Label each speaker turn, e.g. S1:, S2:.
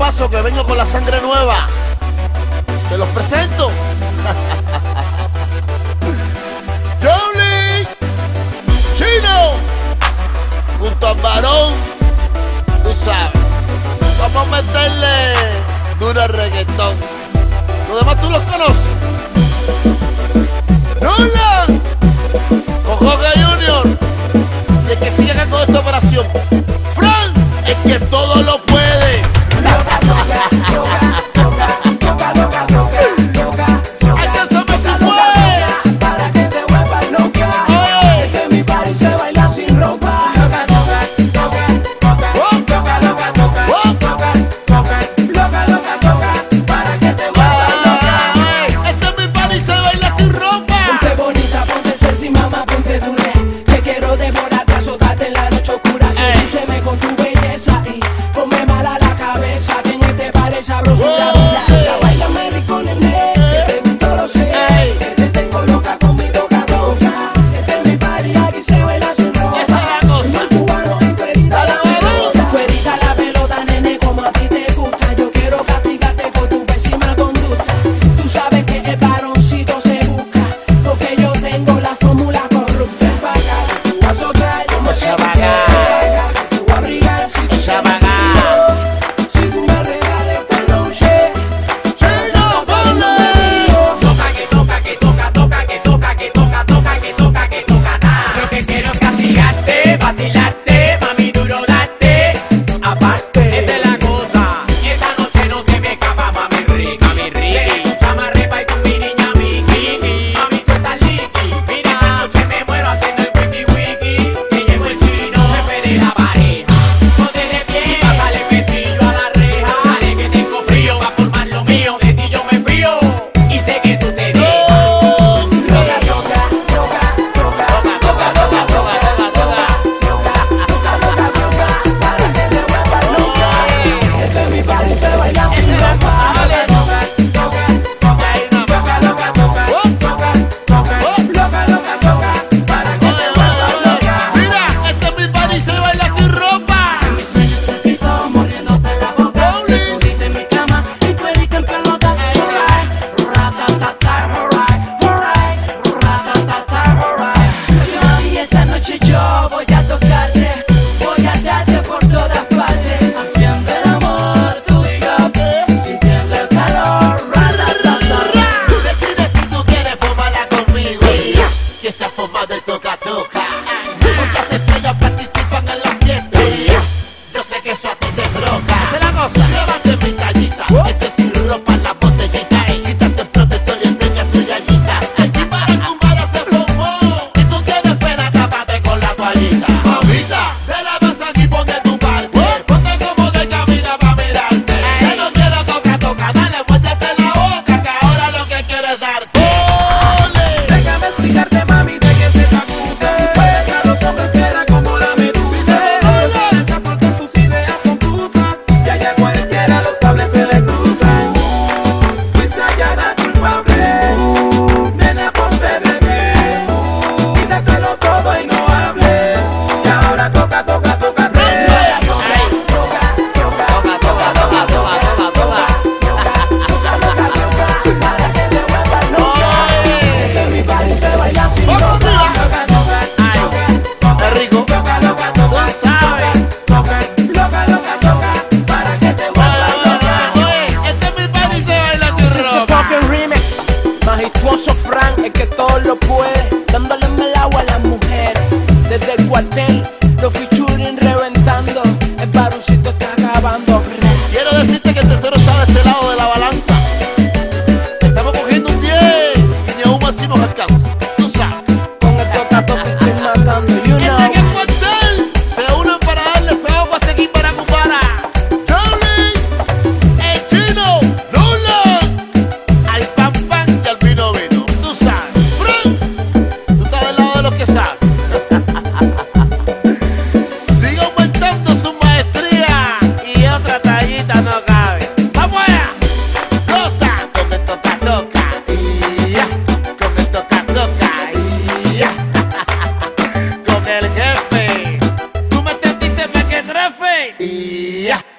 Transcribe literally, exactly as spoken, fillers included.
S1: paso que vengo con la sangre nueva. Te los presento. Johnny Chino junto al varón, tú sabes. Vamos a meterle duro al reggaetón. Los demás tú los conoces. Nolan con Jorge Junior. Y el que sigue acá con esta operación, Frank, el que todo lo puede.
S2: Loca, loca, loca, loca, loca, loca, loca, loca.
S1: Hay que saber si puede.
S2: Para que te vuelvas loca. Es que mi party se baila sin ropa. Loca, loca, loca, loca, loca, loca, loca, loca, loca, loca, loca, para que te vuelvas loca.
S1: Este es mi party, se baila sin ropa.
S2: Ponte bonita, ponte sexy, mamá, ponte dura. Te quiero devorarte, azotarte en la noche oscura. Sedúceme con tu belleza y ponme mala la cabeza. Que en este party sabrosura. Ya bailame rico, nene, que te gusto lo sé. Que te tengo loca con mi toca toca. Este es mi party, aquí se baila sin ropa.
S1: Esa es la cosa.
S2: El cubano y cuerita la pelota. Cuerita la pelota, nene, como a ti te gusta. Yo quiero castigarte por tu pésima conducta. Tú sabes que el varoncito se busca, porque yo tengo la fórmula corrupta. Pa' acá, tú vas a azotar, como
S1: Echa
S2: te
S1: pa' acá.
S2: te voy a abrigar si tú
S1: Echa
S2: te
S1: pa' acá.
S2: si tú me regales esta noche.
S1: Chino, ponle.
S3: Toca que toca, que toca, toca, que toca, que toca, toca, que toca, que toca, ta. Lo que quiero es castigarte, vacilarte, mami duro darte. Aparte, esta es la cosa. Esta noche no se me escapa, mami rica, mami rica. Chama repa y tú mi niña mi kiki. Mami tú estás liqui. Mira, esta noche me muero haciendo el wiki wiki. Que llegó el chino, jefe de la pareja. Ponte de pie y pásale el pestillo a la reja. Dale que tengo frío, va a formar lo mío. De ti yo me frío y sé que tú te dejas.
S2: Loca, loca, loca, loca, loca, loca, loca, loca, loca, loca, para que te vuelvas loca. Este es mi party, se baila sin ropa. Loca, loca, loca, loca, loca, loca, loca, loca, loca, loca, para que te vuelvas loca.
S1: Mira, este es mi party, se baila sin ropa.
S2: Mis sueños te piso, mordiéndote la boca. Subiste en mi cama y cuerita en pelota. Alright, ratatata, alright, alright, ratatata, alright. Yo y esta noche yo voy a tocarte, voy a darte por todas partes. Haciendo el amor, tú y yo, sintiendo el calor. Ratatata.
S1: Tú decides si tú quieres fumarla conmigo. Y esa forma de toca toca. Muchas estrellas participan en la fiesta. Yo sé que eso a ti te provoca. Esa es la cosa. Llévate mi tallita. Este sin ropa en la botellita. Y quítate el protector y enseña tu yayita. Aquí para tu mala se formó. Si tú tienes pena, tápate con la toallita. Mamita, te la vas aquí, ponte tu parte. Ponte como de camina pa' mirarte. Ya no quiero toca toca. Dale, muéstrate la boca, que ahora lo que quiero es darte. ¡Ole!
S2: Déjame explicarte, mami, de que se te acuse. Puedes a los hombres que era como la medusa. Puedes a soltar tus ideas confusas. Y allá cualquiera los cables se le cruzan. Fuiste hallada culpable. Nena, ponte de pie. Y déjalo todo y no hables. Y ahora toca, toca, toca.
S1: Es rico. Este es mi party, se baila sin
S2: This is the
S1: ropa.
S2: fucking remix. Majestuoso Frank, el que todo lo puede, dándole el agua a las mujeres. Desde el cuartel, los featuring reventando, el varoncito está acabando.
S1: Quiero decirte que el tercero está de este lado de la balanza. Estamos cogiendo un diez y ni aún así nos alcanza. Tú sabes.
S2: Con el tocato te estoy matando, you know.
S1: En el cuartel se unen para darle sabor a este equipo para Cubana. Johnny, el Chino, Nolan, al pan pan y al vino vino. Tú sabes. Frank, tú estás del lado de los que saben. Sigue aumentando su maestría y otra tallita no cabe. ¡Vamos allá! Goza con el toca toca y ya, con el toca toca y ya, con el jefe. ¿Tú me entendiste, mequetrefe? Y ya.